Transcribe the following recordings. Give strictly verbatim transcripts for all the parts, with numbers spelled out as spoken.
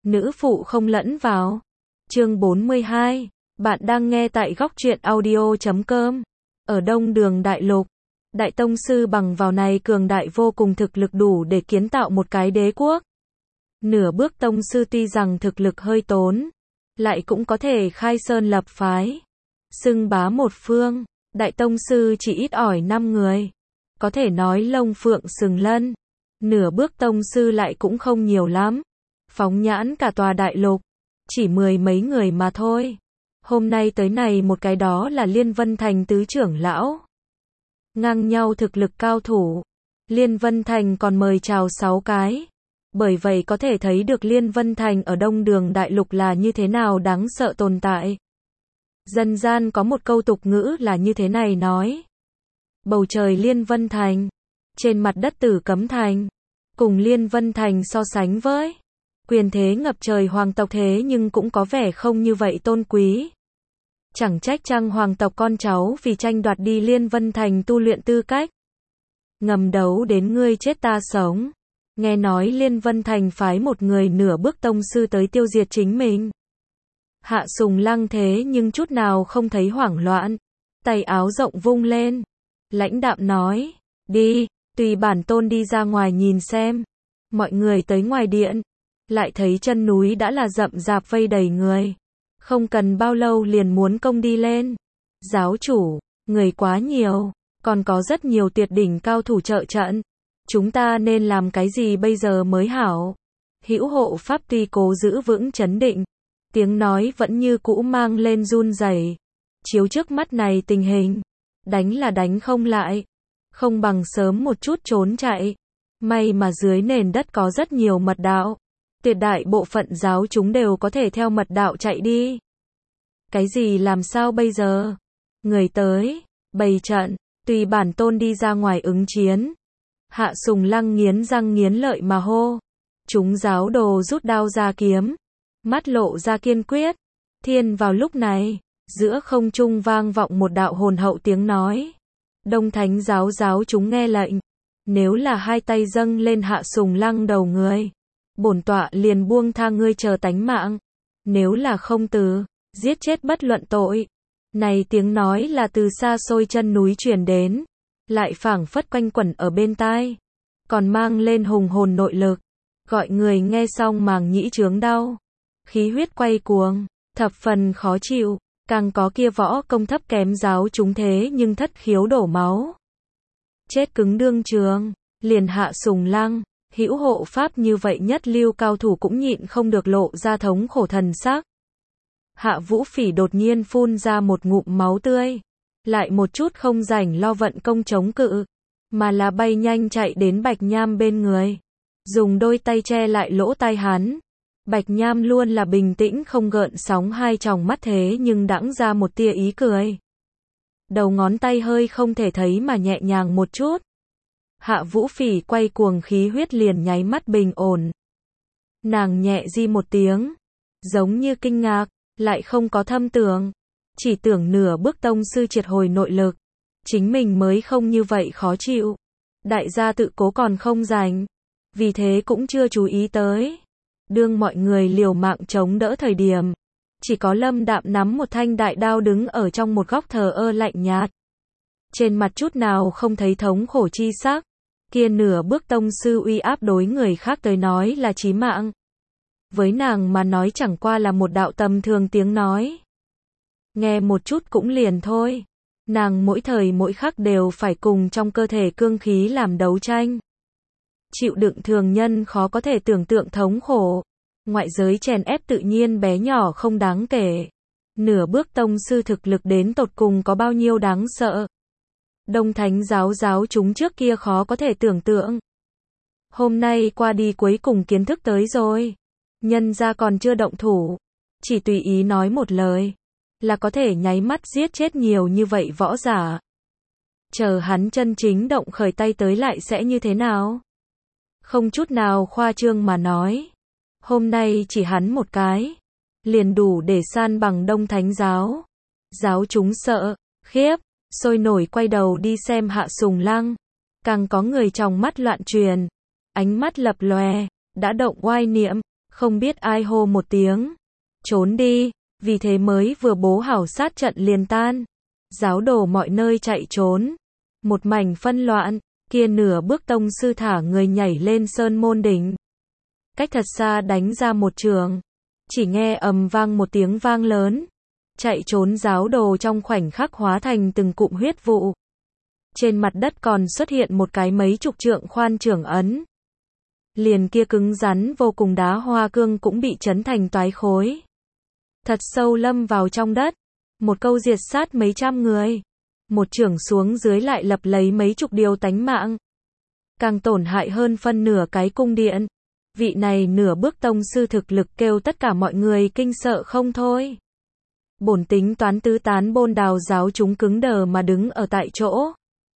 nữ phụ không lẫn vào. Chương bốn mươi hai, bạn đang nghe tại góc truyện audio chấm com. Ở Đông Đường Đại Lục, Đại Tông Sư bằng vào này cường đại vô cùng thực lực đủ để kiến tạo một cái đế quốc. Nửa bước Tông Sư tuy rằng thực lực hơi tốn, lại cũng có thể khai sơn lập phái, xưng bá một phương. Đại Tông Sư chỉ ít ỏi năm người, có thể nói lông phượng sừng lân. Nửa bước Tông Sư lại cũng không nhiều lắm. Phóng nhãn cả tòa đại lục, chỉ mười mấy người mà thôi. Hôm nay tới này một cái đó là Liên Vân Thành tứ trưởng lão. Ngang nhau thực lực cao thủ. Liên Vân Thành còn mời chào sáu cái. Bởi vậy có thể thấy được Liên Vân Thành ở Đông Đường Đại Lục là như thế nào đáng sợ tồn tại. Dân gian có một câu tục ngữ là như thế này nói. Bầu trời Liên Vân Thành, trên mặt đất Tử Cấm Thành. Cùng Liên Vân Thành so sánh với quyền thế ngập trời hoàng tộc thế nhưng cũng có vẻ không như vậy tôn quý. Chẳng trách chăng hoàng tộc con cháu vì tranh đoạt đi Liên Vân Thành tu luyện tư cách. Ngầm đấu đến ngươi chết ta sống. Nghe nói Liên Vân Thành phái một người nửa bước tông sư tới tiêu diệt chính mình. Hạ Sùng Lăng thế nhưng chút nào không thấy hoảng loạn. Tay áo rộng vung lên. Lãnh đạm nói, đi, tùy bản tôn đi ra ngoài nhìn xem. Mọi người tới ngoài điện. Lại thấy chân núi đã là rậm rạp vây đầy người. Không cần bao lâu liền muốn công đi lên. Giáo chủ, người quá nhiều, còn có rất nhiều tuyệt đỉnh cao thủ trợ trận. Chúng ta nên làm cái gì bây giờ mới hảo? Hữu hộ pháp tuy cố giữ vững chấn định, tiếng nói vẫn như cũ mang lên run rẩy. Chiếu trước mắt này tình hình, đánh là đánh không lại, không bằng sớm một chút trốn chạy. May mà dưới nền đất có rất nhiều mật đạo. Tuyệt đại bộ phận giáo chúng đều có thể theo mật đạo chạy đi. Cái gì làm sao bây giờ? Người tới, bày trận, tùy bản tôn đi ra ngoài ứng chiến. Hạ Sùng Lăng nghiến răng nghiến lợi mà hô. Chúng giáo đồ rút đao ra kiếm, mắt lộ ra kiên quyết. Thiên vào lúc này, giữa không trung vang vọng một đạo hồn hậu tiếng nói. Đông Thánh giáo giáo chúng nghe lệnh. Nếu là hai tay dâng lên Hạ Sùng Lăng đầu người, bổn tọa liền buông tha ngươi chờ tánh mạng. Nếu là không từ, giết chết bất luận tội. Này tiếng nói là từ xa xôi chân núi truyền đến, lại phảng phất quanh quẩn ở bên tai, còn mang lên hùng hồn nội lực, gọi người nghe xong màng nhĩ chướng đau, khí huyết quay cuồng, thập phần khó chịu. Càng có kia võ công thấp kém giáo chúng thế nhưng thất khiếu đổ máu, chết cứng đương trường. Liền Hạ Sùng Lăng, hữu hộ pháp như vậy nhất lưu cao thủ cũng nhịn không được lộ ra thống khổ thần sắc. Hạ Vũ Phỉ đột nhiên phun ra một ngụm máu tươi, lại một chút không rảnh lo vận công chống cự, mà là bay nhanh chạy đến Bạch Nham bên người, dùng đôi tay che lại lỗ tai hắn. Bạch Nham luôn là bình tĩnh không gợn sóng hai tròng mắt thế nhưng đãng ra một tia ý cười. Đầu ngón tay hơi không thể thấy mà nhẹ nhàng một chút. Hạ Vũ Phỉ quay cuồng khí huyết liền nháy mắt bình ổn. Nàng nhẹ di một tiếng, giống như kinh ngạc, lại không có thâm tưởng, chỉ tưởng nửa bước tông sư triệt hồi nội lực, chính mình mới không như vậy khó chịu. Đại gia tự cố còn không rảnh, vì thế cũng chưa chú ý tới. Đương mọi người liều mạng chống đỡ thời điểm, chỉ có Lâm Đạm nắm một thanh đại đao đứng ở trong một góc thờ ơ lạnh nhạt. Trên mặt chút nào không thấy thống khổ chi sắc. Kia nửa bước tông sư uy áp đối người khác tới nói là chí mạng. Với nàng mà nói chẳng qua là một đạo tầm thường tiếng nói. Nghe một chút cũng liền thôi. Nàng mỗi thời mỗi khắc đều phải cùng trong cơ thể cương khí làm đấu tranh. Chịu đựng thường nhân khó có thể tưởng tượng thống khổ. Ngoại giới chèn ép tự nhiên bé nhỏ không đáng kể. Nửa bước tông sư thực lực đến tột cùng có bao nhiêu đáng sợ. Đông Thánh giáo giáo chúng trước kia khó có thể tưởng tượng. Hôm nay qua đi cuối cùng kiến thức tới rồi. Nhân ra còn chưa động thủ, chỉ tùy ý nói một lời, là có thể nháy mắt giết chết nhiều như vậy võ giả. Chờ hắn chân chính động khởi tay tới lại sẽ như thế nào? Không chút nào khoa trương mà nói. Hôm nay chỉ hắn một cái, liền đủ để san bằng Đông Thánh giáo. Giáo chúng sợ, khiếp, sôi nổi quay đầu đi xem Hạ Sùng Lăng. Càng có người trong mắt loạn truyền, ánh mắt lập lòe, đã động oai niệm, Không biết ai hô một tiếng. Trốn đi, vì thế mới vừa bố hảo sát trận liền tan. Giáo đồ mọi nơi chạy trốn. Một mảnh phân loạn, kia nửa bước tông sư thả người nhảy lên sơn môn đỉnh. Cách thật xa đánh ra một trường. Chỉ nghe ầm vang một tiếng vang lớn. Chạy trốn giáo đồ trong khoảnh khắc hóa thành từng cụm huyết vụ. Trên mặt đất còn xuất hiện một cái mấy chục trượng khoan trưởng ấn. Liền kia cứng rắn vô cùng đá hoa cương cũng bị chấn thành toái khối. Thật sâu lâm vào trong đất. Một câu diệt sát mấy trăm người. Một trưởng xuống dưới lại lập lấy mấy chục điều tánh mạng. Càng tổn hại hơn phân nửa cái cung điện. Vị này nửa bước tông sư thực lực kêu tất cả mọi người kinh sợ không thôi. Bổn tính toán tứ tán bôn đào giáo chúng cứng đờ mà đứng ở tại chỗ.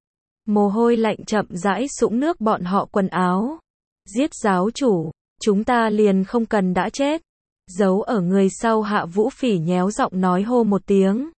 Mồ hôi lạnh chậm rãi sũng nước bọn họ quần áo. Giết giáo chủ, chúng ta liền không cần đã chết. Giấu ở người sau Hạ Vũ Phỉ nhéo giọng nói hô một tiếng.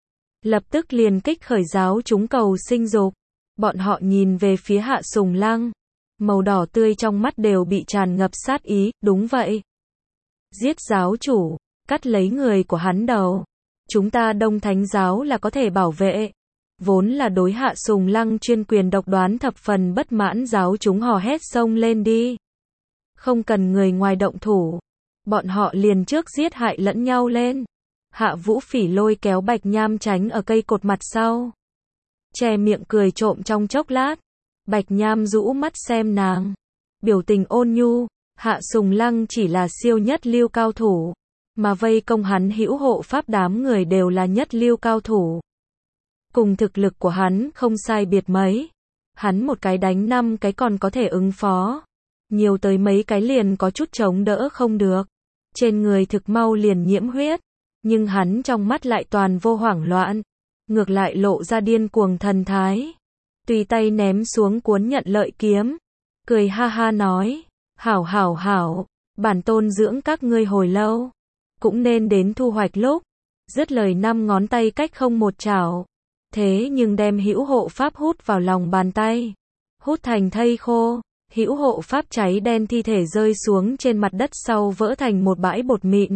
Lập tức liền kích khởi giáo chúng cầu sinh dục. Bọn họ nhìn về phía Hạ Sùng Lăng. Màu đỏ tươi trong mắt đều bị tràn ngập sát ý, đúng vậy. Giết giáo chủ, cắt lấy người của hắn đầu. Chúng ta Đông Thánh giáo là có thể bảo vệ. Vốn là đối Hạ Sùng Lăng chuyên quyền độc đoán thập phần bất mãn giáo chúng hò hét xông lên đi. Không cần người ngoài động thủ. Bọn họ liền trước giết hại lẫn nhau lên. Hạ Vũ Phỉ lôi kéo Bạch Nham tránh ở cây cột mặt sau. Che miệng cười trộm trong chốc lát. Bạch Nham rũ mắt xem nàng. Biểu tình ôn nhu. Hạ Sùng Lăng chỉ là siêu nhất lưu cao thủ. Mà vây công hắn hữu hộ pháp đám người đều là nhất lưu cao thủ. Cùng thực lực của hắn không sai biệt mấy. Hắn một cái đánh năm cái còn có thể ứng phó. Nhiều tới mấy cái liền có chút chống đỡ không được. Trên người thực mau liền nhiễm huyết. Nhưng hắn trong mắt lại toàn vô hoảng loạn. Ngược lại lộ ra điên cuồng thần thái. Tùy tay ném xuống cuốn nhận lợi kiếm. Cười ha ha nói. Hảo hảo hảo. Bản tôn dưỡng các ngươi hồi lâu. Cũng nên đến thu hoạch lúc. Dứt lời năm ngón tay cách không một chảo. Thế nhưng đem hữu hộ pháp hút vào lòng bàn tay. Hút thành thây khô. Hữu hộ pháp cháy đen thi thể rơi xuống trên mặt đất sau vỡ thành một bãi bột mịn.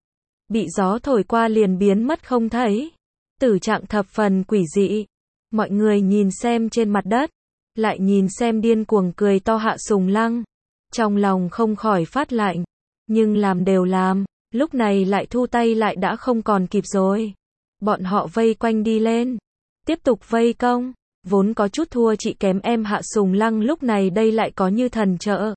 Bị gió thổi qua liền biến mất không thấy. Tử trạng thập phần quỷ dị. Mọi người nhìn xem trên mặt đất. Lại nhìn xem điên cuồng cười to Hạ Sùng Lăng. Trong lòng không khỏi phát lạnh. Nhưng làm đều làm. Lúc này lại thu tay lại đã không còn kịp rồi. Bọn họ vây quanh đi lên. Tiếp tục vây công. Vốn có chút thua chị kém em Hạ Sùng Lăng lúc này đây lại có như thần trợ.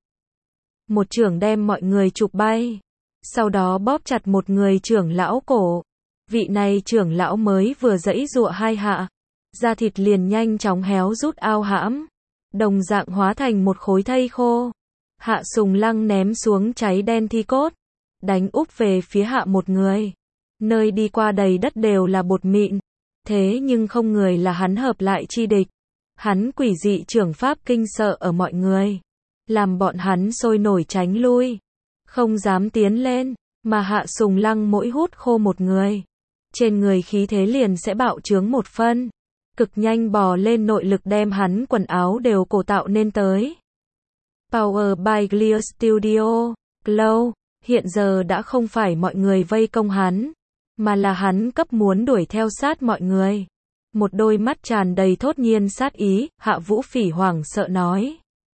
Một trưởng đem mọi người chụp bay. Sau đó bóp chặt một người trưởng lão cổ. Vị này trưởng lão mới vừa giãy giụa hai hạ. Da thịt liền nhanh chóng héo rút ao hãm. Đồng dạng hóa thành một khối thây khô. Hạ Sùng Lăng ném xuống cháy đen thi cốt. Đánh úp về phía hạ một người. Nơi đi qua đầy đất đều là bột mịn. Thế nhưng không người là hắn hợp lại chi địch. Hắn quỷ dị trưởng pháp kinh sợ ở mọi người. Làm bọn hắn sôi nổi tránh lui. Không dám tiến lên. Mà Hạ Sùng Lăng mỗi hút khô một người. Trên người khí thế liền sẽ bạo trướng một phân. Cực nhanh bò lên nội lực đem hắn quần áo đều cổ tạo nên tới. Power by Clear Studio. Glow. Hiện giờ đã không phải mọi người vây công hắn. Mà là hắn cấp muốn đuổi theo sát mọi người. Một đôi mắt tràn đầy thốt nhiên sát ý. Hạ Vũ Phỉ hoảng sợ nói.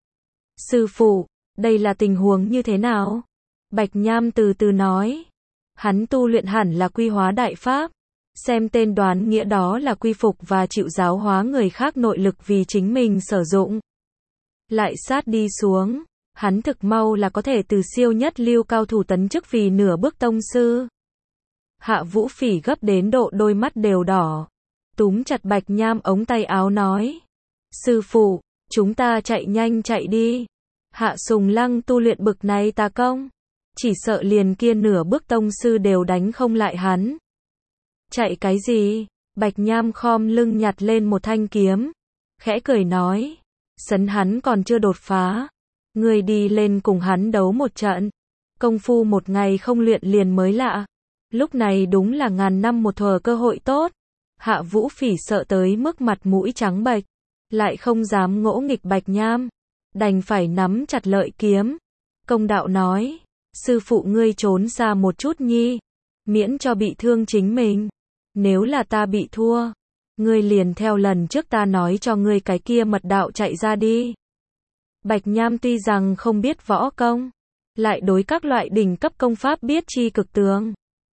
Sư phụ, đây là tình huống như thế nào? Bạch Nham từ từ nói. Hắn tu luyện hẳn là quy hóa đại pháp. Xem tên đoán nghĩa đó là quy phục và chịu giáo hóa người khác nội lực vì chính mình sử dụng. Lại sát đi xuống. Hắn thực mau là có thể từ siêu nhất lưu cao thủ tấn chức vì nửa bước tông sư. Hạ Vũ Phỉ gấp đến độ đôi mắt đều đỏ. Túm chặt Bạch Nham ống tay áo nói. Sư phụ, chúng ta chạy nhanh chạy đi. Hạ Sùng Lăng tu luyện bực này tà công. Chỉ sợ liền kia nửa bước tông sư đều đánh không lại hắn. Chạy cái gì? Bạch Nham khom lưng nhặt lên một thanh kiếm. Khẽ cười nói. Sấn hắn còn chưa đột phá. Người đi lên cùng hắn đấu một trận. Công phu một ngày không luyện liền mới lạ. Lúc này đúng là ngàn năm một thuở cơ hội tốt. Hạ Vũ Phỉ sợ tới mức mặt mũi trắng bệch. Lại không dám ngỗ nghịch Bạch Nham. Đành phải nắm chặt lợi kiếm. Công đạo nói. sư phụ ngươi trốn xa một chút nhi, miễn cho bị thương chính mình. Nếu là ta bị thua, ngươi liền theo lần trước ta nói cho ngươi cái kia mật đạo chạy ra đi. Bạch Nham tuy rằng không biết võ công, lại đối các loại đỉnh cấp công pháp biết chi cực tường.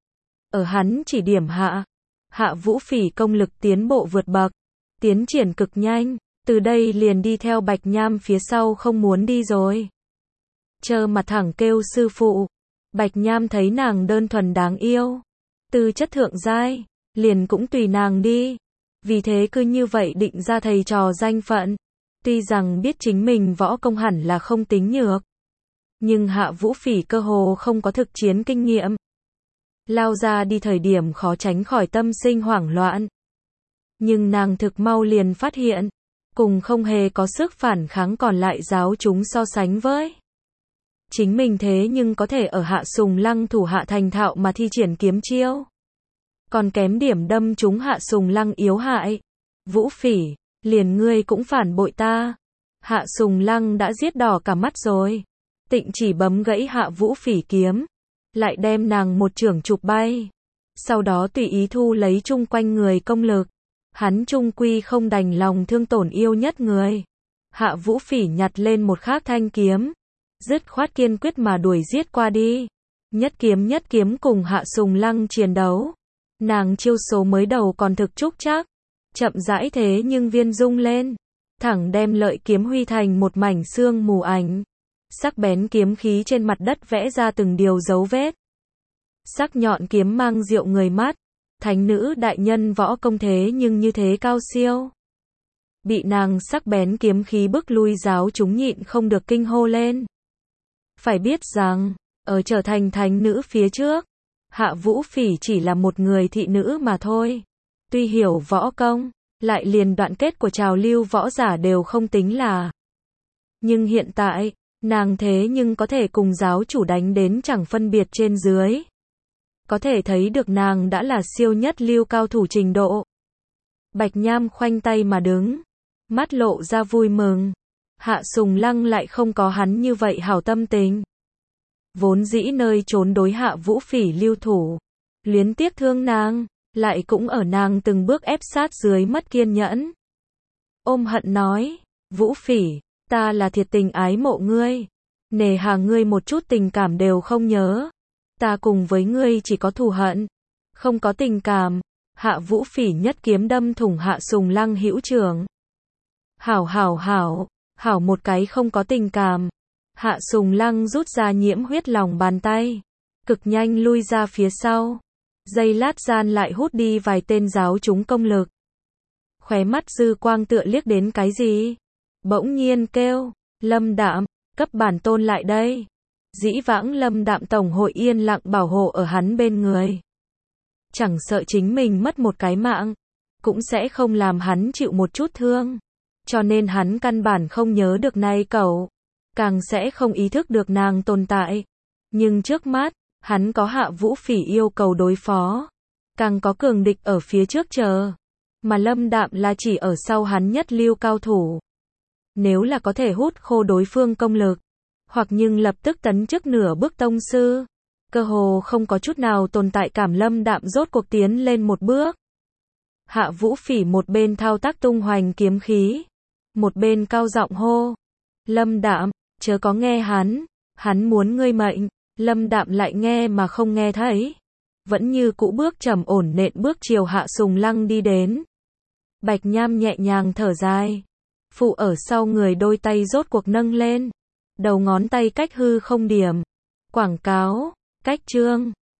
Ở hắn chỉ điểm hạ, Hạ Vũ Phỉ công lực tiến bộ vượt bậc, tiến triển cực nhanh, từ đây liền đi theo Bạch Nham phía sau không muốn đi rồi. Trơ mặt thẳng kêu sư phụ, Bạch Nham thấy nàng đơn thuần đáng yêu, tư chất thượng giai, liền cũng tùy nàng đi. Vì thế cứ như vậy định ra thầy trò danh phận. Tuy rằng biết chính mình võ công hẳn là không tính nhược, nhưng Hạ Vũ Phỉ cơ hồ không có thực chiến kinh nghiệm. Lao ra đi thời điểm khó tránh khỏi tâm sinh hoảng loạn. Nhưng nàng thực mau liền phát hiện, cùng không hề có sức phản kháng còn lại giáo chúng so sánh với. Chính mình thế nhưng có thể ở Hạ Sùng Lăng thủ hạ thành thạo mà thi triển kiếm chiêu. Còn kém điểm đâm trúng Hạ Sùng Lăng yếu hại. Vũ Phỉ, liền ngươi cũng phản bội ta. Hạ Sùng Lăng đã giết đỏ cả mắt rồi. Tịnh chỉ bấm gãy Hạ Vũ Phỉ kiếm, lại đem nàng một chưởng chụp bay. Sau đó tùy ý thu lấy chung quanh người công lực. Hắn chung quy không đành lòng thương tổn yêu nhất người. Hạ Vũ Phỉ nhặt lên một khác thanh kiếm, dứt khoát kiên quyết mà đuổi giết qua đi. Nhất kiếm nhất kiếm cùng Hạ Sùng Lăng chiến đấu. Nàng chiêu số mới đầu còn thực trúc chắc, chậm rãi thế nhưng viên rung lên, thẳng đem lợi kiếm huy thành một mảnh sương mù ảnh. Sắc bén kiếm khí trên mặt đất vẽ ra từng điều dấu vết. Sắc nhọn kiếm mang rượu người mắt, thánh nữ đại nhân võ công thế nhưng như thế cao siêu. Bị nàng sắc bén kiếm khí bức lui giáo chúng nhịn không được kinh hô lên. Phải biết rằng, ở trở thành thánh nữ phía trước, Hạ Vũ Phỉ chỉ là một người thị nữ mà thôi. Tuy hiểu võ công, lại liền đoạn kết của trào lưu võ giả đều không tính là. Nhưng hiện tại, nàng thế nhưng có thể cùng giáo chủ đánh đến chẳng phân biệt trên dưới. Có thể thấy được nàng đã là siêu nhất lưu cao thủ trình độ. Bạch Nham khoanh tay mà đứng, mắt lộ ra vui mừng. Hạ Sùng Lăng lại không có hắn như vậy hảo tâm tình. Vốn dĩ nơi trốn đối Hạ Vũ Phỉ lưu thủ, luyến tiếc thương nàng, lại cũng ở nàng từng bước ép sát dưới mất kiên nhẫn. Ôm hận nói, Vũ Phỉ, ta là thiệt tình ái mộ ngươi, nề hà ngươi một chút tình cảm đều không nhớ. Ta cùng với ngươi chỉ có thù hận, không có tình cảm. Hạ Vũ Phỉ nhất kiếm đâm thủng Hạ Sùng Lăng hữu trường. Hảo hảo hảo, hảo một cái không có tình cảm. Hạ Sùng Lăng rút ra nhiễm huyết lòng bàn tay, cực nhanh lui ra phía sau. Giây lát gian lại hút đi vài tên giáo chúng công lực. Khóe mắt dư quang tựa liếc đến cái gì? Bỗng nhiên kêu, Lâm Đạm, cấp bản tôn lại đây. Dĩ vãng Lâm Đạm tổng hội yên lặng bảo hộ ở hắn bên người. Chẳng sợ chính mình mất một cái mạng, cũng sẽ không làm hắn chịu một chút thương. Cho nên hắn căn bản không nhớ được nay cậu, càng sẽ không ý thức được nàng tồn tại. Nhưng trước mắt, hắn có Hạ Vũ Phỉ yêu cầu đối phó, càng có cường địch ở phía trước chờ, mà Lâm Đạm là chỉ ở sau hắn nhất lưu cao thủ. Nếu là có thể hút khô đối phương công lực, hoặc nhưng lập tức tấn chức nửa bước tông sư, cơ hồ không có chút nào tồn tại cảm. Lâm Đạm rốt cuộc tiến lên một bước. Hạ Vũ Phỉ một bên thao tác tung hoành kiếm khí, một bên cao giọng hô, Lâm Đạm, chớ có nghe hắn, hắn muốn ngươi mệnh. Lâm Đạm lại nghe mà không nghe thấy, vẫn như cũ bước trầm ổn nện bước chiều Hạ Sùng Lăng đi đến. Bạch Nham nhẹ nhàng thở dài, phụ ở sau người đôi tay rốt cuộc nâng lên, đầu ngón tay cách hư không điểm, quảng cáo, cách chương.